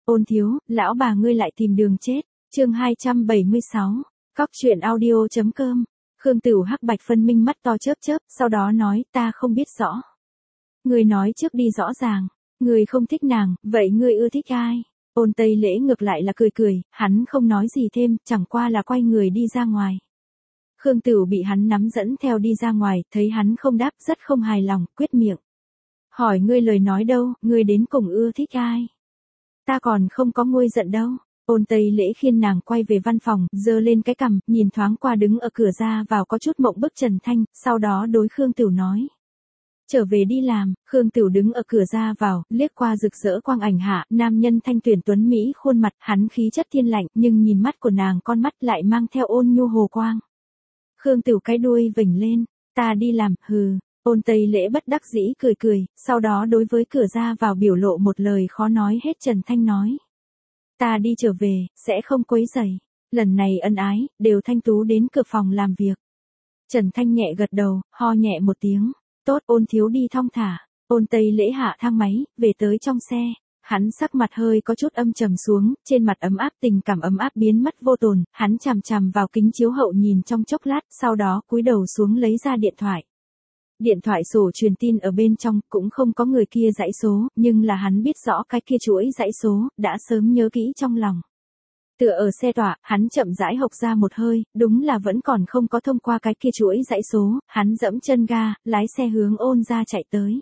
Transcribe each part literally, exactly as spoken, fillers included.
Ôn thiếu, lão bà ngươi lại tìm đường chết. Chương hai trăm bảy mươi sáu. Cóc truyện audio.com. Khương Tửu hắc bạch phân minh mắt to chớp chớp, sau đó nói, ta không biết rõ. Ngươi nói trước đi rõ ràng, ngươi không thích nàng, vậy ngươi ưa thích ai? Ôn Tây Lễ ngược lại là cười cười, hắn không nói gì thêm, chẳng qua là quay người đi ra ngoài. Khương Tửu bị hắn nắm dẫn theo đi ra ngoài, thấy hắn không đáp, rất không hài lòng, quyết miệng. Hỏi ngươi lời nói đâu, ngươi đến cùng ưa thích ai? Ta còn không có nguôi giận đâu. Ôn Tây Lễ khiêng nàng quay về văn phòng, giơ lên cái cằm, nhìn thoáng qua đứng ở cửa ra vào có chút mộng bức Trần Thanh, sau đó đối Khương Tửu nói. Trở về đi làm. Khương Tửu đứng ở cửa ra vào, liếc qua rực rỡ quang ảnh hạ, nam nhân thanh tuyển tuấn Mỹ khuôn mặt, hắn khí chất thiên lạnh, nhưng nhìn mắt của nàng con mắt lại mang theo ôn nhu hồ quang. Khương Tửu cái đuôi vểnh lên, ta đi làm, hừ. Ôn Tây Lễ bất đắc dĩ cười cười, sau đó đối với cửa ra vào biểu lộ một lời khó nói hết Trần Thanh nói. Ta đi trở về, sẽ không quấy rầy. Lần này ân ái, đều thanh tú đến cửa phòng làm việc. Trần Thanh nhẹ gật đầu, ho nhẹ một tiếng. Tốt, Ôn thiếu đi thong thả. Ôn Tây Lễ hạ thang máy, về tới trong xe. Hắn sắc mặt hơi có chút âm trầm xuống, trên mặt ấm áp tình cảm ấm áp biến mất vô tồn, hắn chằm chằm vào kính chiếu hậu nhìn trong chốc lát, sau đó cúi đầu xuống lấy ra điện thoại. Điện thoại sổ truyền tin ở bên trong, cũng không có người kia dãy số, nhưng là hắn biết rõ cái kia chuỗi dãy số, đã sớm nhớ kỹ trong lòng. Tựa ở xe tọa, hắn chậm rãi hộc ra một hơi, đúng là vẫn còn không có thông qua cái kia chuỗi dãy số, hắn dẫm chân ga, lái xe hướng Ôn ra chạy tới.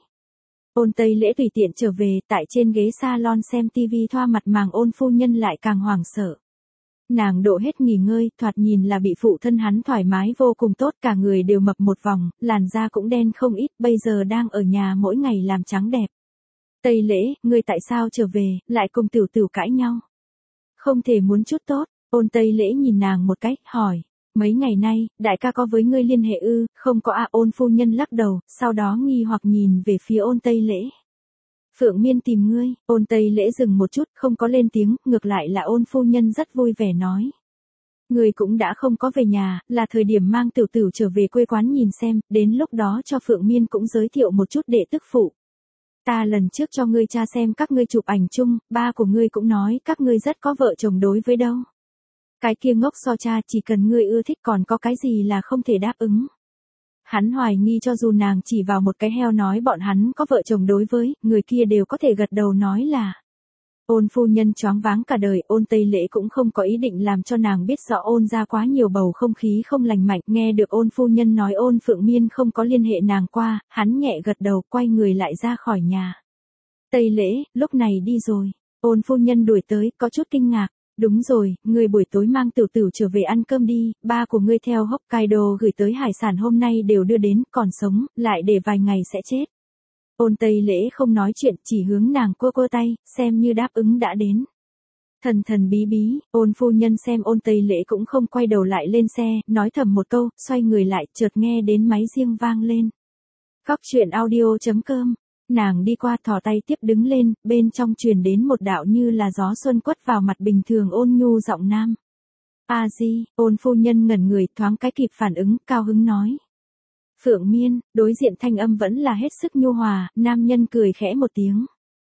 Ôn Tây Lễ tùy tiện trở về, tại trên ghế salon xem tivi thoa mặt màng Ôn phu nhân lại càng hoảng sợ. Nàng độ hết nghỉ ngơi, thoạt nhìn là bị phụ thân hắn thoải mái vô cùng tốt, cả người đều mập một vòng, làn da cũng đen không ít, bây giờ đang ở nhà mỗi ngày làm trắng đẹp. Tây Lễ, ngươi tại sao trở về, lại cùng Tửu Tửu cãi nhau? Không thể muốn chút tốt. Ôn Tây Lễ nhìn nàng một cách, hỏi. Mấy ngày nay, đại ca có với ngươi liên hệ ư? Không có à. Ôn phu nhân lắc đầu, sau đó nghi hoặc nhìn về phía Ôn Tây Lễ. Phượng Miên tìm ngươi. Ôn Tây Lễ dừng một chút, không có lên tiếng, ngược lại là Ôn phu nhân rất vui vẻ nói. Ngươi cũng đã không có về nhà, là thời điểm mang Tửu Tửu trở về quê quán nhìn xem, đến lúc đó cho Phượng Miên cũng giới thiệu một chút đệ tức phụ. Ta lần trước cho ngươi cha xem các ngươi chụp ảnh chung, ba của ngươi cũng nói các ngươi rất có vợ chồng đối với đâu. Cái kia ngốc so cha, chỉ cần ngươi ưa thích còn có cái gì là không thể đáp ứng. Hắn hoài nghi cho dù nàng chỉ vào một cái heo nói bọn hắn có vợ chồng đối với, người kia đều có thể gật đầu nói là. Ôn phu nhân choáng váng cả đời, Ôn Tây Lễ cũng không có ý định làm cho nàng biết rõ Ôn ra quá nhiều bầu không khí không lành mạnh, nghe được Ôn phu nhân nói Ôn Phượng Miên không có liên hệ nàng qua, hắn nhẹ gật đầu quay người lại ra khỏi nhà. Tây Lễ, lúc này đi rồi. Ôn phu nhân đuổi tới, có chút kinh ngạc. Đúng rồi, ngươi buổi tối mang Tửu Tửu trở về ăn cơm đi, ba của ngươi theo Hokkaido gửi tới hải sản hôm nay đều đưa đến, còn sống, lại để vài ngày sẽ chết. Ôn Tây Lễ không nói chuyện, chỉ hướng nàng cua cua tay, xem như đáp ứng đã đến. Thần thần bí bí, Ôn phu nhân xem Ôn Tây Lễ cũng không quay đầu lại lên xe, nói thầm một câu, xoay người lại, chợt nghe đến máy riêng vang lên. Cóc truyện audio.com. Nàng đi qua thò tay tiếp đứng lên, bên trong truyền đến một đạo như là gió xuân quất vào mặt bình thường ôn nhu giọng nam. A Di, Ôn phu nhân ngẩn người thoáng cái kịp phản ứng, cao hứng nói. Phượng Miên, đối diện thanh âm vẫn là hết sức nhu hòa, nam nhân cười khẽ một tiếng.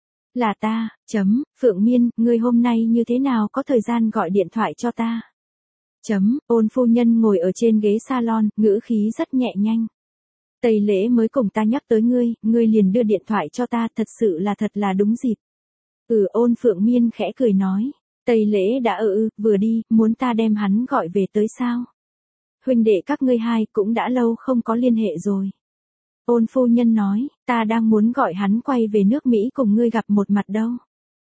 Là ta, chấm, Phượng Miên, ngươi hôm nay như thế nào có thời gian gọi điện thoại cho ta? Chấm, Ôn phu nhân ngồi ở trên ghế salon, ngữ khí rất nhẹ nhanh. Tây Lễ mới cùng ta nhắc tới ngươi, ngươi liền đưa điện thoại cho ta, thật sự là thật là đúng dịp. Ừ. Ôn Phượng Miên khẽ cười nói. Tây Lễ đã ừ ừ, vừa đi, muốn ta đem hắn gọi về tới sao? Huynh đệ các ngươi hai cũng đã lâu không có liên hệ rồi. Ôn phu nhân nói, ta đang muốn gọi hắn quay về nước Mỹ cùng ngươi gặp một mặt đâu.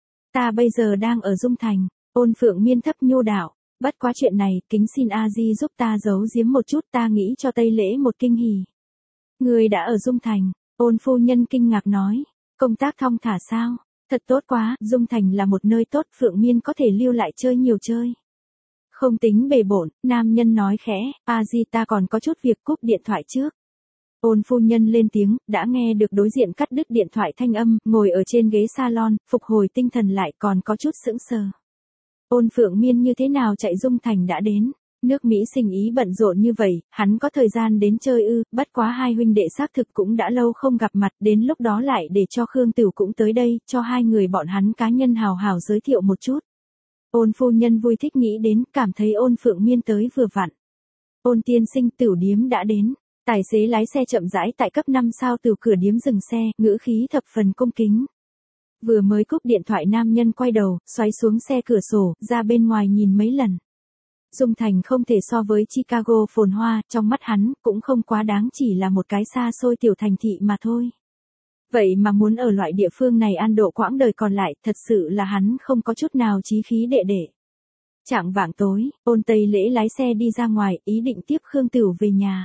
Ta bây giờ đang ở Dung Thành. Ôn Phượng Miên thấp nhu đạo. Bất quá chuyện này, kính xin A Di giúp ta giấu giếm một chút, ta nghĩ cho Tây Lễ một kinh hỉ. Ngươi đã ở Dung Thành. Ôn phu nhân kinh ngạc nói. Công tác thong thả sao? Thật tốt quá, Dung Thành là một nơi tốt, Phượng Miên có thể lưu lại chơi nhiều chơi. Không tính bề bộn, nam nhân nói khẽ, A Di ta còn có chút việc, cúp điện thoại trước. Ôn phu nhân lên tiếng, đã nghe được đối diện cắt đứt điện thoại thanh âm, ngồi ở trên ghế salon, phục hồi tinh thần lại còn có chút sững sờ. Ôn Phượng Miên như thế nào chạy Dung Thành đã đến? Nước Mỹ sinh ý bận rộn như vậy, hắn có thời gian đến chơi ư, bất quá hai huynh đệ xác thực cũng đã lâu không gặp mặt, đến lúc đó lại để cho Khương Tửu cũng tới đây, cho hai người bọn hắn cá nhân hào hào giới thiệu một chút. Ôn phu nhân vui thích nghĩ đến, cảm thấy Ôn Phượng Miên tới vừa vặn. Ôn tiên sinh, Tửu điếm đã đến. Tài xế lái xe chậm rãi tại cấp năm sao từ cửa điếm dừng xe, ngữ khí thập phần cung kính. Vừa mới cúp điện thoại nam nhân quay đầu, xoáy xuống xe cửa sổ, ra bên ngoài nhìn mấy lần. Dung Thành không thể so với Chicago phồn hoa, trong mắt hắn, cũng không quá đáng, chỉ là một cái xa xôi tiểu thành thị mà thôi. Vậy mà muốn ở loại địa phương này an độ quãng đời còn lại, thật sự là hắn không có chút nào chí khí đệ đệ. Chạng vạng tối, Ôn Tây Lễ lái xe đi ra ngoài, ý định tiếp Khương Tửu về nhà.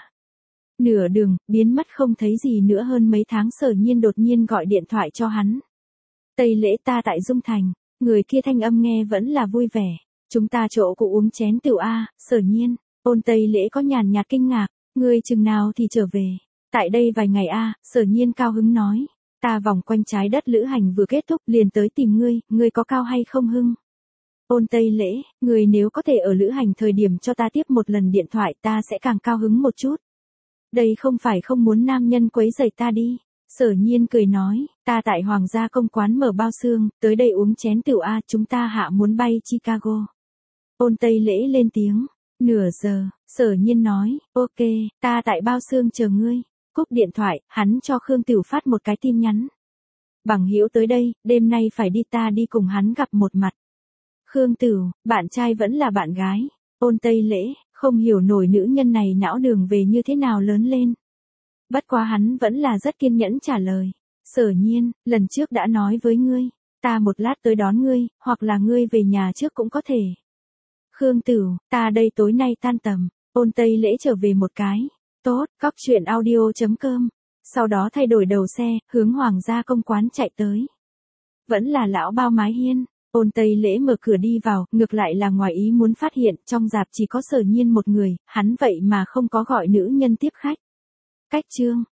Nửa đường, biến mất không thấy gì nữa hơn mấy tháng Sở Nhiên đột nhiên gọi điện thoại cho hắn. Tây Lễ, ta tại Dung Thành, người kia thanh âm nghe vẫn là vui vẻ. Chúng ta chỗ cụ uống chén tửu a, Sở Nhiên. Ôn Tây Lễ có nhàn nhạt kinh ngạc, ngươi chừng nào thì trở về. Tại đây vài ngày a, Sở Nhiên cao hứng nói. Ta vòng quanh trái đất lữ hành vừa kết thúc liền tới tìm ngươi, ngươi có cao hay không hưng? Ôn Tây Lễ, ngươi nếu có thể ở lữ hành thời điểm cho ta tiếp một lần điện thoại ta sẽ càng cao hứng một chút. Đây không phải không muốn nam nhân quấy rầy ta đi. Sở Nhiên cười nói, ta tại Hoàng gia công quán mở bao xương, tới đây uống chén tửu a, chúng ta hạ muốn bay Chicago. Ôn Tây Lễ lên tiếng, nửa giờ, Sở Nhiên nói, ok, ta tại bao xương chờ ngươi. Cúp điện thoại, hắn cho Khương Tửu phát một cái tin nhắn. Bằng hữu tới đây, đêm nay phải đi, ta đi cùng hắn gặp một mặt. Khương Tửu, bạn trai vẫn là bạn gái. Ôn Tây Lễ, không hiểu nổi nữ nhân này não đường về như thế nào lớn lên. Bất quá hắn vẫn là rất kiên nhẫn trả lời. Sở Nhiên, lần trước đã nói với ngươi, ta một lát tới đón ngươi, hoặc là ngươi về nhà trước cũng có thể. Khương Tửu, ta đây tối nay tan tầm. Ôn Tây Lễ trở về một cái. Tốt, cóc truyện audio chấm com. Sau đó thay đổi đầu xe, hướng Hoàng gia công quán chạy tới. Vẫn là lão bao mái hiên. Ôn Tây Lễ mở cửa đi vào, ngược lại là ngoài ý muốn phát hiện trong rạp chỉ có Sở Nhiên một người, hắn vậy mà không có gọi nữ nhân tiếp khách. Cách chương